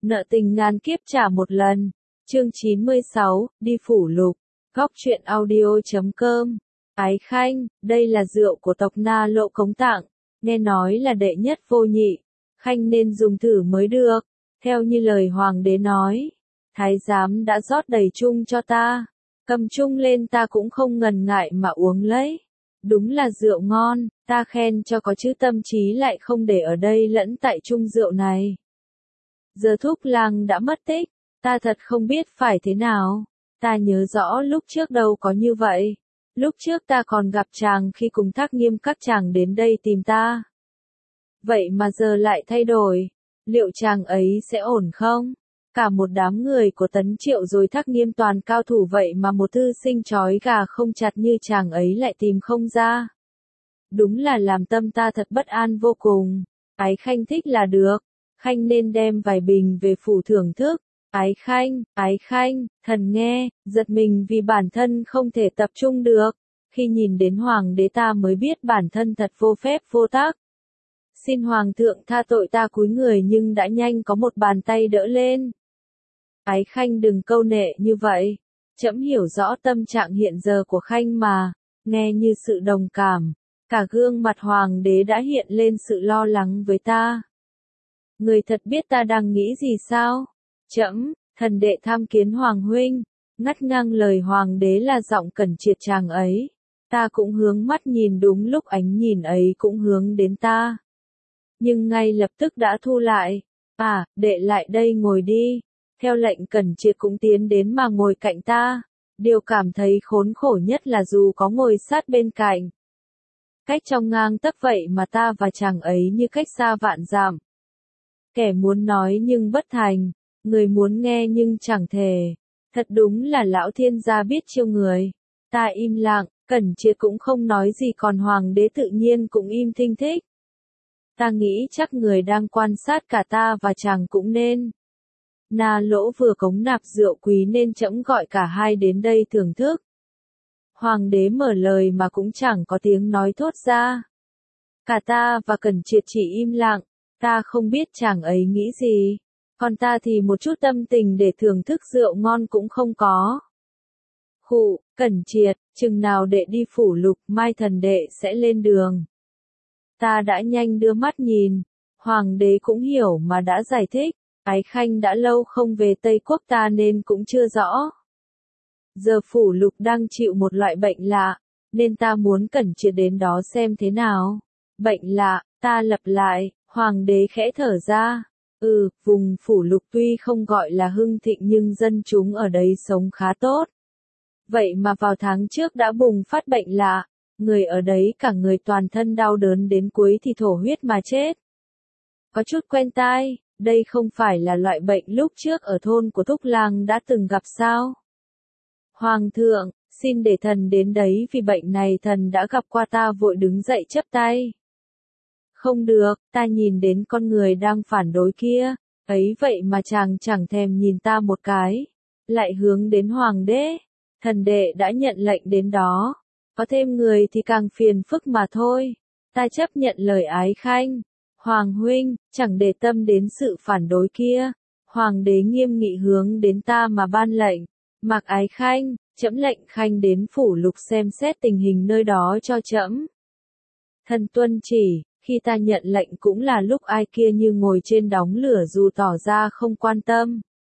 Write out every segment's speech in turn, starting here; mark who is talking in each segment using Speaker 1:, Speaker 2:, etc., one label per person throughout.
Speaker 1: Nợ tình ngàn kiếp trả một lần. Chương 96, đi phủ lục. Góc truyện audio.com. Ái Khanh, đây là rượu của tộc Na Lộ Cống tặng, nghe nói là đệ nhất vô nhị, Khanh nên dùng thử mới được. Theo như lời hoàng đế nói, thái giám đã rót đầy chung cho ta, cầm chung lên ta cũng không ngần ngại mà uống lấy. Đúng là rượu ngon, ta khen cho có chứ tâm trí lại không để ở đây lẫn tại chung rượu này. Giờ Thúc Lang đã mất tích, ta thật không biết phải thế nào. Ta nhớ rõ lúc trước đâu có như vậy. Lúc trước ta còn gặp chàng khi cùng Thác Nghiêm các chàng đến đây tìm ta. Vậy mà giờ lại thay đổi, liệu chàng ấy sẽ ổn không? Cả một đám người của Tấn Triệu rồi Thác Nghiêm toàn cao thủ vậy mà một thư sinh trói gà không chặt như chàng ấy lại tìm không ra. Đúng là làm tâm ta thật bất an vô cùng. Ái Khanh thích là được, Khanh nên đem vài bình về phủ thưởng thức. Ái Khanh, thần nghe, giật mình vì bản thân không thể tập trung được. Khi nhìn đến hoàng đế ta mới biết bản thân thật vô phép vô tác. Xin hoàng thượng tha tội, ta cúi người nhưng đã nhanh có một bàn tay đỡ lên. Ái Khanh đừng câu nệ như vậy. Trẫm hiểu rõ tâm trạng hiện giờ của Khanh mà, nghe như sự đồng cảm. Cả gương mặt hoàng đế đã hiện lên sự lo lắng với ta. Người thật biết ta đang nghĩ gì sao? Trẫm, thần đệ tham kiến hoàng huynh. Ngắt ngang lời hoàng đế là giọng Cẩn Triệt chàng ấy. Ta cũng hướng mắt nhìn, đúng lúc ánh nhìn ấy cũng hướng đến ta. Nhưng ngay lập tức đã thu lại. À, đệ lại đây ngồi đi. Theo lệnh Cẩn Triệt cũng tiến đến mà ngồi cạnh ta. Điều cảm thấy khốn khổ nhất là dù có ngồi sát bên cạnh, cách trong ngang tấc vậy mà ta và chàng ấy như cách xa vạn dặm. Kẻ muốn nói nhưng bất thành, người muốn nghe nhưng chẳng thể. Thật đúng là lão thiên gia biết chiêu người. Ta im lặng, Cẩn Triệt cũng không nói gì, còn hoàng đế tự nhiên cũng im thinh thích. Ta nghĩ chắc người đang quan sát cả ta và chàng cũng nên. Na Lỗ vừa cống nạp rượu quý nên trẫm gọi cả hai đến đây thưởng thức. Hoàng đế mở lời mà cũng chẳng có tiếng nói thốt ra. Cả ta và Cẩn Triệt chỉ im lặng, ta không biết chàng ấy nghĩ gì. Còn ta thì một chút tâm tình để thưởng thức rượu ngon cũng không có. Khụ, Cẩn Triệt, chừng nào đệ đi phủ lục, mai thần đệ sẽ lên đường. Ta đã nhanh đưa mắt nhìn, hoàng đế cũng hiểu mà đã giải thích. Ái Khanh đã lâu không về Tây Quốc ta nên cũng chưa rõ. Giờ phủ lục đang chịu một loại bệnh lạ, nên ta muốn Cẩn Triệt đến đó xem thế nào. Bệnh lạ, ta lặp lại, hoàng đế khẽ thở ra. Vùng phủ lục tuy không gọi là hưng thịnh nhưng dân chúng ở đây sống khá tốt. Vậy mà vào tháng trước đã bùng phát bệnh lạ, người ở đấy cả người toàn thân đau đớn đến cuối thì thổ huyết mà chết. Có chút quen tai, đây không phải là loại bệnh lúc trước ở thôn của Thúc Lang đã từng gặp sao? Hoàng thượng, xin để thần đến đấy vì bệnh này thần đã gặp qua. Ta vội đứng dậy chắp tay. Không được, ta nhìn đến con người đang phản đối kia, ấy vậy mà chàng chẳng thèm nhìn ta một cái, lại hướng đến hoàng đế. Thần đệ đã nhận lệnh đến đó, có thêm người thì càng phiền phức mà thôi. Ta chấp nhận lời Ái Khanh. Hoàng huynh, chẳng để tâm đến sự phản đối kia. Hoàng đế nghiêm nghị hướng đến ta mà ban lệnh. Mặc Ái Khanh, trẫm lệnh Khanh đến phủ lục xem xét tình hình nơi đó cho trẫm. Thần tuân chỉ. Khi ta nhận lệnh cũng là lúc ai kia như ngồi trên đống lửa dù tỏ ra không quan tâm.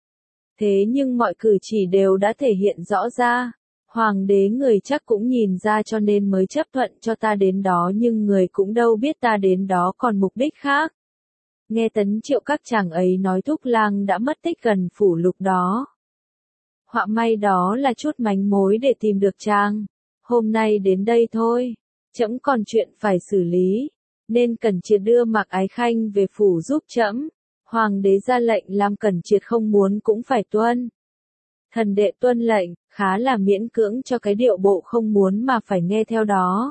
Speaker 1: Thế nhưng mọi cử chỉ đều đã thể hiện rõ ra. Hoàng đế người chắc cũng nhìn ra cho nên mới chấp thuận cho ta đến đó, nhưng người cũng đâu biết ta đến đó còn mục đích khác. Nghe Tấn Triệu các chàng ấy nói Thúc Lang đã mất tích gần phủ lục đó. Họa may đó là chút mánh mối để tìm được chàng. Hôm nay đến đây thôi, trẫm còn chuyện phải xử lý, nên Cẩn Triệt đưa Mạc Ái Khanh về phủ giúp trẫm. Hoàng đế ra lệnh làm Cẩn Triệt không muốn cũng phải tuân. Thần đệ tuân lệnh, khá là miễn cưỡng cho cái điệu bộ không muốn mà phải nghe theo đó.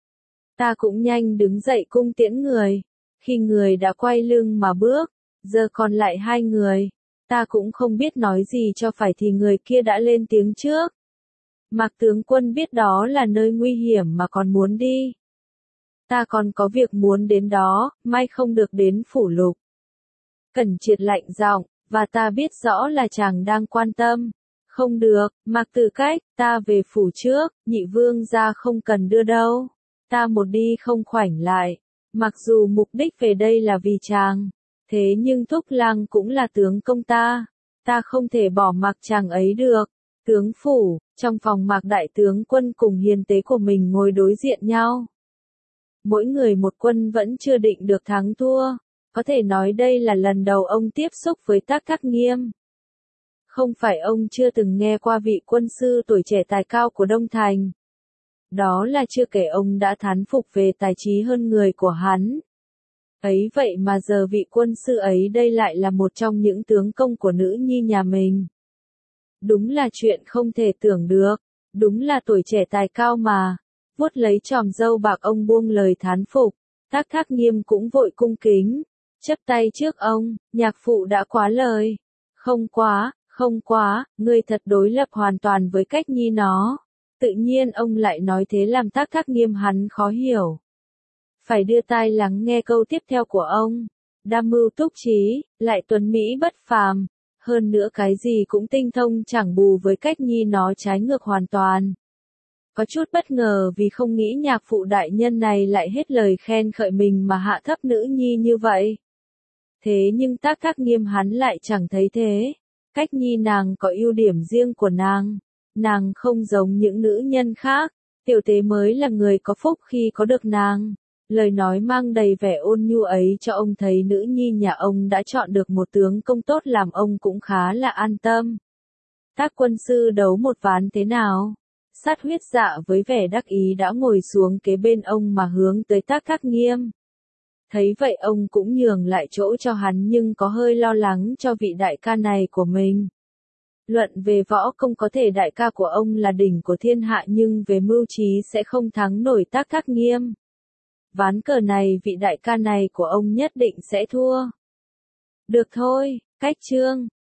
Speaker 1: Ta cũng nhanh đứng dậy cung tiễn người. Khi người đã quay lưng mà bước, giờ còn lại hai người. Ta cũng không biết nói gì cho phải thì người kia đã lên tiếng trước. Mạc tướng quân biết đó là nơi nguy hiểm mà còn muốn đi. Ta còn có việc muốn đến đó, may không được đến phủ lục. Cẩn Triệt lạnh giọng, và ta biết rõ là chàng đang quan tâm. Không được, Mạc Tử Cách, ta về phủ trước, nhị vương gia không cần đưa đâu. Ta một đi không khoảnh lại. Mặc dù mục đích về đây là vì chàng, thế nhưng Thúc Lang cũng là tướng công ta không thể bỏ mặc chàng ấy được. Tướng phủ, trong phòng Mạc đại tướng quân cùng hiền tế của mình ngồi đối diện nhau. Mỗi người một quân vẫn chưa định được thắng thua, có thể nói đây là lần đầu ông tiếp xúc với Tác Thác Nghiêm. Không phải ông chưa từng nghe qua vị quân sư tuổi trẻ tài cao của Đông Thành. Đó là chưa kể ông đã thán phục về tài trí hơn người của hắn. Ấy vậy mà giờ vị quân sư ấy đây lại là một trong những tướng công của nữ nhi nhà mình. Đúng là chuyện không thể tưởng được, đúng là tuổi trẻ tài cao mà. Vuốt lấy chòm râu bạc ông buông lời thán phục, Tác Thác Nghiêm cũng vội cung kính, chắp tay trước ông, nhạc phụ đã quá lời. Không quá, ngươi thật đối lập hoàn toàn với Cách Nhi nó. Tự nhiên ông lại nói thế làm Tác Thác Nghiêm hắn khó hiểu. Phải đưa tai lắng nghe câu tiếp theo của ông. Đam mưu túc trí, lại tuấn mỹ bất phàm. Hơn nữa cái gì cũng tinh thông chẳng bù với Cách Nhi nó trái ngược hoàn toàn. Có chút bất ngờ vì không nghĩ nhạc phụ đại nhân này lại hết lời khen khợi mình mà hạ thấp nữ nhi như vậy. Thế nhưng Tác Thác Nghiêm hắn lại chẳng thấy thế. Cách Nhi nàng có ưu điểm riêng của nàng không giống những nữ nhân khác, tiểu tế mới là người có phúc khi có được nàng. Lời nói mang đầy vẻ ôn nhu ấy cho ông thấy nữ nhi nhà ông đã chọn được một tướng công tốt làm ông cũng khá là an tâm. Tác quân sư đấu một ván thế nào? Sát Huyết Dạ với vẻ đắc ý đã ngồi xuống kế bên ông mà hướng tới Tác Thác Nghiêm. Thấy vậy ông cũng nhường lại chỗ cho hắn nhưng có hơi lo lắng cho vị đại ca này của mình. Luận về võ công có thể đại ca của ông là đỉnh của thiên hạ nhưng về mưu trí sẽ không thắng nổi Tác Thác Nghiêm. Ván cờ này vị đại ca này của ông nhất định sẽ thua. Được thôi, Cách Trương,